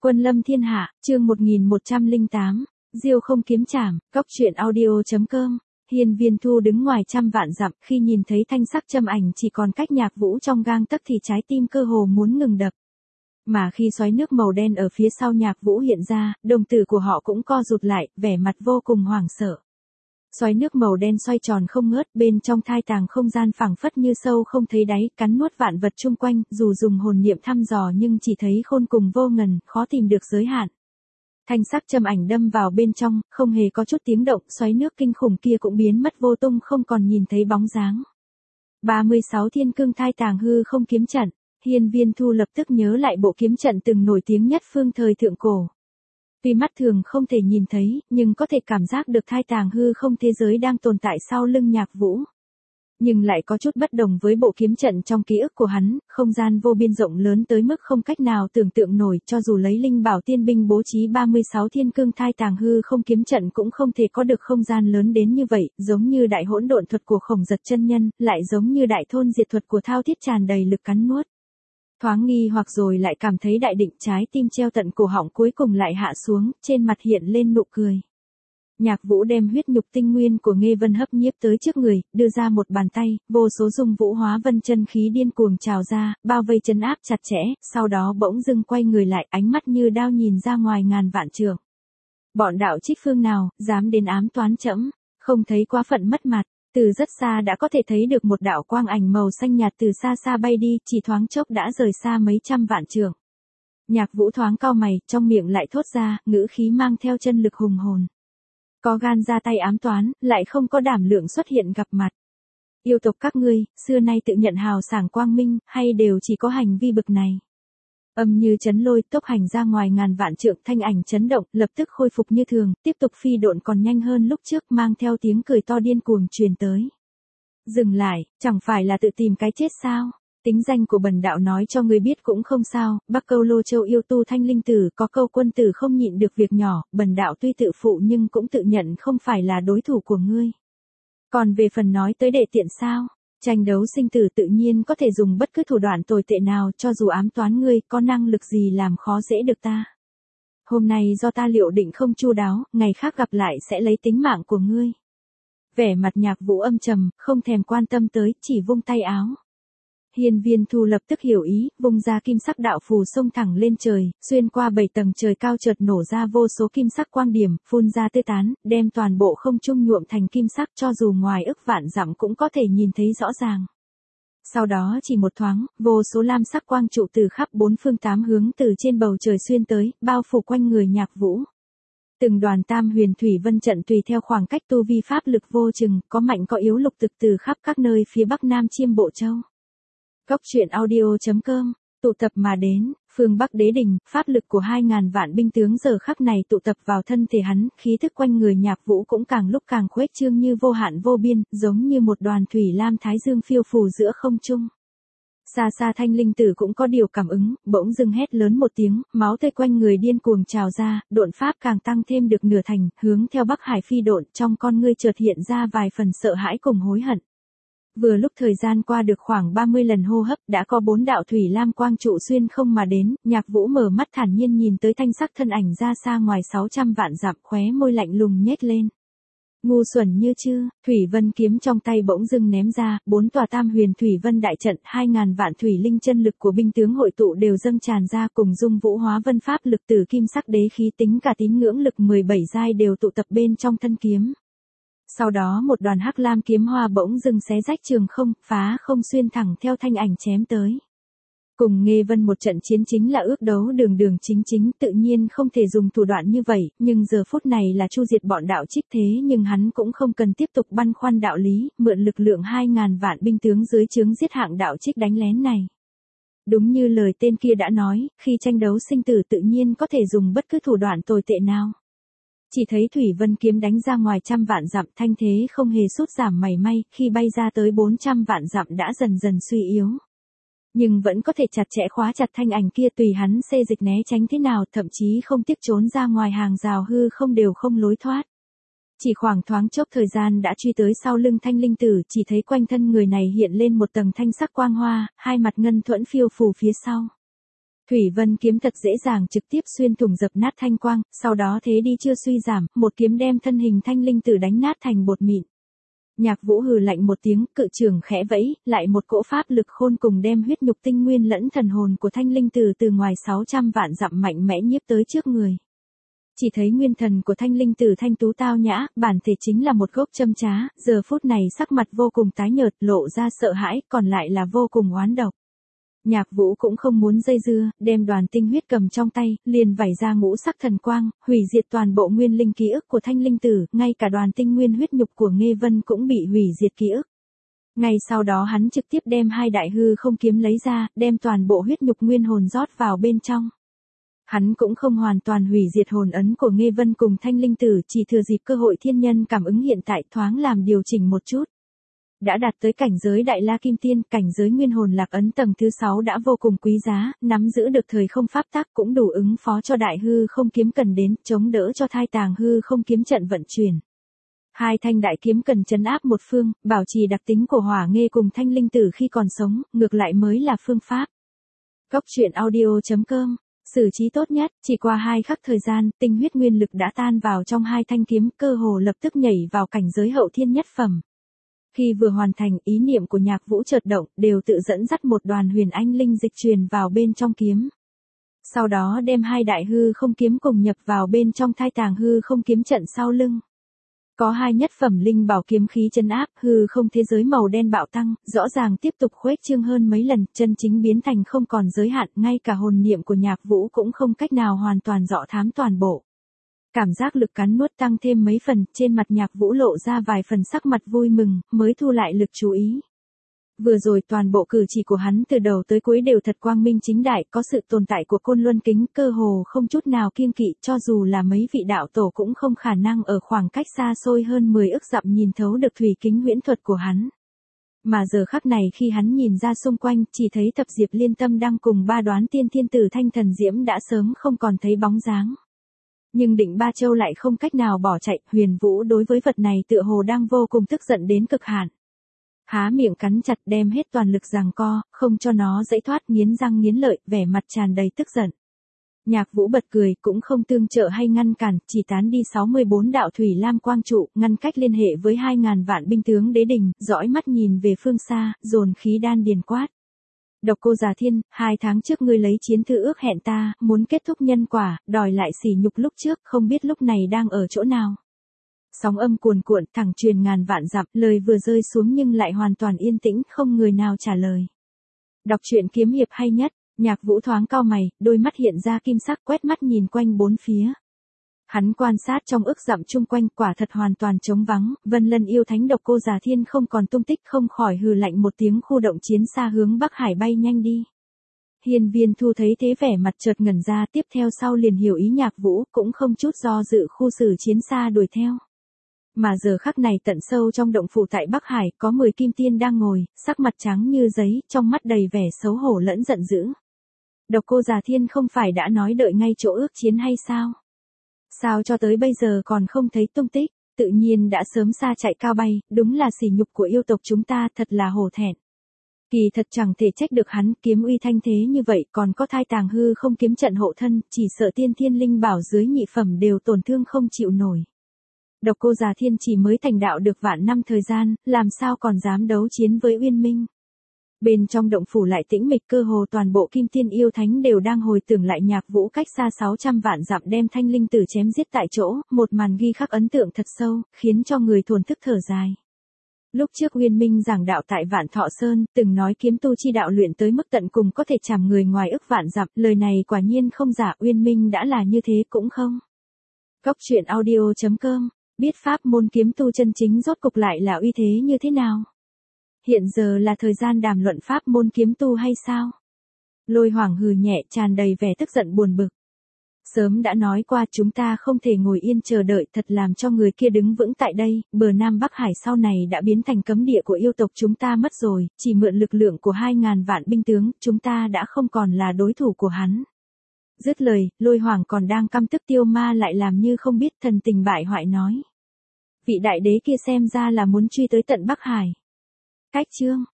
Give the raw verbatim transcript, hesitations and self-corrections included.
Quân lâm thiên hạ, chương một nghìn một trăm lẻ tám, Diêu không kiếm trảm, cóc truyện audio.com. Hiên Viên Thu đứng ngoài trăm vạn dặm, khi nhìn thấy thanh sắc châm ảnh chỉ còn cách Nhạc Vũ trong gang tấc thì trái tim cơ hồ muốn ngừng đập. Mà khi xoáy nước màu đen ở phía sau Nhạc Vũ hiện ra, đồng tử của họ cũng co rụt lại, vẻ mặt vô cùng hoảng sợ. Xoáy nước màu đen xoay tròn không ngớt, bên trong thai tàng không gian phẳng phất như sâu không thấy đáy, cắn nuốt vạn vật chung quanh, dù dùng hồn niệm thăm dò nhưng chỉ thấy khôn cùng vô ngần, khó tìm được giới hạn. Thanh sắc châm ảnh đâm vào bên trong, không hề có chút tiếng động, xoáy nước kinh khủng kia cũng biến mất vô tung, không còn nhìn thấy bóng dáng. ba mươi sáu Thiên Cương Thai Tàng Hư Không Kiếm Trận. Hiên Viên Thu lập tức nhớ lại bộ kiếm trận từng nổi tiếng nhất phương thời thượng cổ. Tuy mắt thường không thể nhìn thấy, nhưng có thể cảm giác được thai tàng hư không thế giới đang tồn tại sau lưng Nhạc Vũ. Nhưng lại có chút bất đồng với bộ kiếm trận trong ký ức của hắn, không gian vô biên rộng lớn tới mức không cách nào tưởng tượng nổi, cho dù lấy linh bảo tiên binh bố trí ba mươi sáu thiên cương thai tàng hư không kiếm trận cũng không thể có được không gian lớn đến như vậy, giống như đại hỗn độn thuật của Khổng Giật chân nhân, lại giống như đại thôn diệt thuật của Thao Thiết tràn đầy lực cắn nuốt. Thoáng nghi hoặc rồi lại cảm thấy đại định, trái tim treo tận cổ họng cuối cùng lại hạ xuống, trên mặt hiện lên nụ cười. Nhạc Vũ đem huyết nhục tinh nguyên của Nghê Vân hấp nhiếp tới trước người, đưa ra một bàn tay, vô số dung vũ hóa vân chân khí điên cuồng trào ra, bao vây trấn áp chặt chẽ, sau đó bỗng dưng quay người lại, ánh mắt như đao nhìn ra ngoài ngàn vạn trượng. Bọn đạo trích phương nào, dám đến ám toán trẫm, không thấy quá phận mất mặt. Từ rất xa đã có thể thấy được một đạo quang ảnh màu xanh nhạt từ xa xa bay đi, chỉ thoáng chốc đã rời xa mấy trăm vạn trượng. Nhạc Vũ thoáng cau mày, trong miệng lại thốt ra, ngữ khí mang theo chân lực hùng hồn. Có gan ra tay ám toán, lại không có đảm lượng xuất hiện gặp mặt. Yêu tộc các ngươi, xưa nay tự nhận hào sảng quang minh, hay đều chỉ có hành vi bực này. Âm như chấn lôi, tốc hành ra ngoài ngàn vạn trượng, thanh ảnh chấn động, lập tức khôi phục như thường, tiếp tục phi độn còn nhanh hơn lúc trước, mang theo tiếng cười to điên cuồng truyền tới. Dừng lại, chẳng phải là tự tìm cái chết sao? Tính danh của bần đạo nói cho ngươi biết cũng không sao, Bắc Câu Lô Châu yêu tu thanh linh tử, có câu quân tử không nhịn được việc nhỏ, bần đạo tuy tự phụ nhưng cũng tự nhận không phải là đối thủ của ngươi. Còn về phần nói tới đệ tiện sao? Tranh đấu sinh tử tự nhiên có thể dùng bất cứ thủ đoạn tồi tệ nào, cho dù ám toán ngươi, có năng lực gì làm khó dễ được ta. Hôm nay do ta liệu định không chu đáo, ngày khác gặp lại sẽ lấy tính mạng của ngươi. Vẻ mặt Nhạc Vũ âm trầm, không thèm quan tâm tới, chỉ vung tay áo. Hiên Viên Thu lập tức hiểu ý, vung ra kim sắc đạo phù xông thẳng lên trời, xuyên qua bảy tầng trời cao chợt nổ ra vô số kim sắc quang điểm, phun ra tê tán, đem toàn bộ không trung nhuộm thành kim sắc, cho dù ngoài ức vạn dặm cũng có thể nhìn thấy rõ ràng. Sau đó chỉ một thoáng, vô số lam sắc quang trụ từ khắp bốn phương tám hướng từ trên bầu trời xuyên tới, bao phủ quanh người Nhạc Vũ. Từng đoàn tam huyền thủy vân trận tùy theo khoảng cách tu vi pháp lực vô chừng, có mạnh có yếu lục thực từ khắp các nơi phía bắc nam chiêm bộ châu. Cóc truyện audio.com, tụ tập mà đến, phương Bắc Đế Đình, pháp lực của hai ngàn vạn binh tướng giờ khắc này tụ tập vào thân thể hắn, khí thức quanh người Nhạc Vũ cũng càng lúc càng khuếch trương như vô hạn vô biên, giống như một đoàn thủy lam thái dương phiêu phù giữa không trung. Xa xa thanh linh tử cũng có điều cảm ứng, bỗng dưng hét lớn một tiếng, máu tươi quanh người điên cuồng trào ra, độn pháp càng tăng thêm được nửa thành, hướng theo Bắc Hải phi độn, trong con ngươi chợt hiện ra vài phần sợ hãi cùng hối hận. Vừa lúc thời gian qua được khoảng ba mươi lần hô hấp, đã có bốn đạo thủy lam quang trụ xuyên không mà đến, Nhạc Vũ mở mắt thản nhiên nhìn tới thanh sắc thân ảnh ra xa ngoài sáu trăm vạn dặm, khóe môi lạnh lùng nhếch lên. Ngu xuẩn như chưa, thủy vân kiếm trong tay bỗng dưng ném ra, bốn tòa tam huyền thủy vân đại trận, hai ngàn vạn thủy linh chân lực của binh tướng hội tụ đều dâng tràn ra, cùng dung vũ hóa vân pháp lực từ kim sắc đế khí tính cả tín ngưỡng lực mười bảy giai đều tụ tập bên trong thân kiếm. Sau đó một đoàn hắc lam kiếm hoa bỗng dưng xé rách trường không, phá không xuyên thẳng theo thanh ảnh chém tới. Cùng Nghê Vân một trận chiến chính là ước đấu đường đường chính chính, tự nhiên không thể dùng thủ đoạn như vậy, nhưng giờ phút này là chu diệt bọn đạo trích thế, nhưng hắn cũng không cần tiếp tục băn khoăn đạo lý, mượn lực lượng hai ngàn vạn binh tướng dưới trướng giết hạng đạo trích đánh lén này. Đúng như lời tên kia đã nói, khi tranh đấu sinh tử tự nhiên có thể dùng bất cứ thủ đoạn tồi tệ nào. Chỉ thấy thủy vân kiếm đánh ra ngoài trăm vạn dặm, thanh thế không hề sút giảm mảy may, khi bay ra tới bốn trăm vạn dặm đã dần dần suy yếu. Nhưng vẫn có thể chặt chẽ khóa chặt thanh ảnh kia, tùy hắn xê dịch né tránh thế nào, thậm chí không tiếc trốn ra ngoài hàng rào hư không đều không lối thoát. Chỉ khoảng thoáng chốc thời gian đã truy tới sau lưng thanh linh tử, chỉ thấy quanh thân người này hiện lên một tầng thanh sắc quang hoa, hai mặt ngân thuẫn phiêu phù phía sau. Thủy Vân kiếm thật dễ dàng trực tiếp xuyên thủng dập nát thanh quang, sau đó thế đi chưa suy giảm, một kiếm đem thân hình thanh linh tử đánh nát thành bột mịn. Nhạc Vũ hừ lạnh một tiếng, cự trường khẽ vẫy, lại một cỗ pháp lực khôn cùng đem huyết nhục tinh nguyên lẫn thần hồn của thanh linh tử từ ngoài sáu trăm vạn dặm mạnh mẽ nhiếp tới trước người. Chỉ thấy nguyên thần của thanh linh tử thanh tú tao nhã, bản thể chính là một gốc châm trá, giờ phút này sắc mặt vô cùng tái nhợt, lộ ra sợ hãi, còn lại là vô cùng oán độc. Nhạc Vũ cũng không muốn dây dưa, đem đoàn tinh huyết cầm trong tay, liền vảy ra ngũ sắc thần quang, hủy diệt toàn bộ nguyên linh ký ức của thanh linh tử, ngay cả đoàn tinh nguyên huyết nhục của Nghê Vân cũng bị hủy diệt ký ức. Ngay sau đó hắn trực tiếp đem hai đại hư không kiếm lấy ra, đem toàn bộ huyết nhục nguyên hồn rót vào bên trong. Hắn cũng không hoàn toàn hủy diệt hồn ấn của Nghê Vân cùng thanh linh tử, chỉ thừa dịp cơ hội thiên nhân cảm ứng hiện tại thoáng làm điều chỉnh một chút. Đã đạt tới cảnh giới Đại La Kim Tiên, cảnh giới nguyên hồn lạc ấn tầng thứ sáu đã vô cùng quý giá, nắm giữ được thời không pháp tắc cũng đủ ứng phó cho đại hư không kiếm cần đến, chống đỡ cho thai tàng hư không kiếm trận vận chuyển. Hai thanh đại kiếm cần trấn áp một phương, bảo trì đặc tính của Hỏa Nghê cùng thanh linh tử khi còn sống, ngược lại mới là phương pháp. Góc truyện audio chấm com, xử trí tốt nhất, chỉ qua hai khắc thời gian, tinh huyết nguyên lực đã tan vào trong hai thanh kiếm, cơ hồ lập tức nhảy vào cảnh giới hậu thiên nhất phẩm. Khi vừa hoàn thành, ý niệm của Nhạc Vũ chợt động, đều tự dẫn dắt một đoàn huyền anh linh dịch truyền vào bên trong kiếm. Sau đó đem hai đại hư không kiếm cùng nhập vào bên trong thai tàng hư không kiếm trận sau lưng. Có hai nhất phẩm linh bảo kiếm khí trấn áp, hư không thế giới màu đen bạo tăng, rõ ràng tiếp tục khuếch trương hơn mấy lần, chân chính biến thành không còn giới hạn, ngay cả hồn niệm của Nhạc Vũ cũng không cách nào hoàn toàn dọ thám toàn bộ. Cảm giác lực cắn nuốt tăng thêm mấy phần, trên mặt Nhạc Vũ lộ ra vài phần sắc mặt vui mừng, mới thu lại lực chú ý. Vừa rồi toàn bộ cử chỉ của hắn từ đầu tới cuối đều thật quang minh chính đại, có sự tồn tại của Côn Luân Kính, cơ hồ không chút nào kiêng kỵ, cho dù là mấy vị đạo tổ cũng không khả năng ở khoảng cách xa xôi hơn mười ức dặm nhìn thấu được thủy kính huyễn thuật của hắn. Mà giờ khắc này khi hắn nhìn ra xung quanh, chỉ thấy Thập Diệp Liên Tâm đang cùng ba đoán tiên thiên tử thanh thần diễm đã sớm không còn thấy bóng dáng. Nhưng Định Ba Châu lại không cách nào bỏ chạy, Huyền Vũ đối với vật này tựa hồ đang vô cùng tức giận đến cực hạn. Há miệng cắn chặt, đem hết toàn lực giằng co, không cho nó dãy thoát, nghiến răng nghiến lợi, vẻ mặt tràn đầy tức giận. Nhạc Vũ bật cười, cũng không tương trợ hay ngăn cản, chỉ tán đi sáu mươi bốn đạo thủy lam quang trụ, ngăn cách liên hệ với hai ngàn vạn binh tướng đế đình, dõi mắt nhìn về phương xa, dồn khí đan điền quát. Độc Cô Già Thiên, hai tháng trước ngươi lấy chiến thư ước hẹn ta, muốn kết thúc nhân quả, đòi lại sỉ nhục lúc trước, không biết lúc này đang ở chỗ nào. Sóng âm cuồn cuộn, thẳng truyền ngàn vạn dặm, lời vừa rơi xuống nhưng lại hoàn toàn yên tĩnh, không người nào trả lời. Đọc truyện kiếm hiệp hay nhất, Nhạc Vũ thoáng cau mày, đôi mắt hiện ra kim sắc, quét mắt nhìn quanh bốn phía. Hắn quan sát trong ức dặm chung quanh, quả thật hoàn toàn trống vắng, Vân Lân yêu thánh Độc Cô Già Thiên không còn tung tích, không khỏi hừ lạnh một tiếng, khu động chiến xa hướng Bắc Hải bay nhanh đi. Hiên Viên Thu thấy thế vẻ mặt chợt ngẩn ra, tiếp theo sau liền hiểu ý Nhạc Vũ, cũng không chút do dự khu xử chiến xa đuổi theo. Mà giờ khắc này tận sâu trong động phủ tại Bắc Hải, có mười kim tiên đang ngồi, sắc mặt trắng như giấy, trong mắt đầy vẻ xấu hổ lẫn giận dữ. Độc Cô Già Thiên không phải đã nói đợi ngay chỗ ước chiến hay sao? Sao cho tới bây giờ còn không thấy tung tích, tự nhiên đã sớm xa chạy cao bay, đúng là sỉ nhục của yêu tộc chúng ta, thật là hổ thẹn. Kỳ thật chẳng thể trách được hắn, kiếm uy thanh thế như vậy, còn có thai tàng hư không kiếm trận hộ thân, chỉ sợ tiên thiên linh bảo dưới nhị phẩm đều tổn thương không chịu nổi. Độc Cô Già Thiên chỉ mới thành đạo được vạn năm thời gian, làm sao còn dám đấu chiến với Uyên Minh. Bên trong động phủ lại tĩnh mịch, cơ hồ toàn bộ kim tiên yêu thánh đều đang hồi tưởng lại Nhạc Vũ cách xa sáu trăm vạn dặm đem thanh linh tử chém giết tại chỗ, một màn ghi khắc ấn tượng thật sâu, khiến cho người thổn thức thở dài. Lúc trước Uyên Minh giảng đạo tại Vạn Thọ Sơn, từng nói kiếm tu chi đạo luyện tới mức tận cùng có thể chảm người ngoài ức vạn dặm, lời này quả nhiên không giả, Uyên Minh đã là như thế cũng không. Góc truyện audio chấm com, biết pháp môn kiếm tu chân chính rốt cục lại là uy thế như thế nào? Hiện giờ là thời gian đàm luận pháp môn kiếm tu hay sao? Lôi Hoàng hừ nhẹ, tràn đầy vẻ tức giận buồn bực. Sớm đã nói qua, chúng ta không thể ngồi yên chờ đợi, thật làm cho người kia đứng vững tại đây, bờ Nam Bắc Hải sau này đã biến thành cấm địa của yêu tộc chúng ta mất rồi, chỉ mượn lực lượng của hai ngàn vạn binh tướng, chúng ta đã không còn là đối thủ của hắn. Dứt lời, Lôi Hoàng còn đang căm tức Tiêu Ma lại làm như không biết, thần tình bại hoại nói. Vị đại đế kia xem ra là muốn truy tới tận Bắc Hải. Cách chương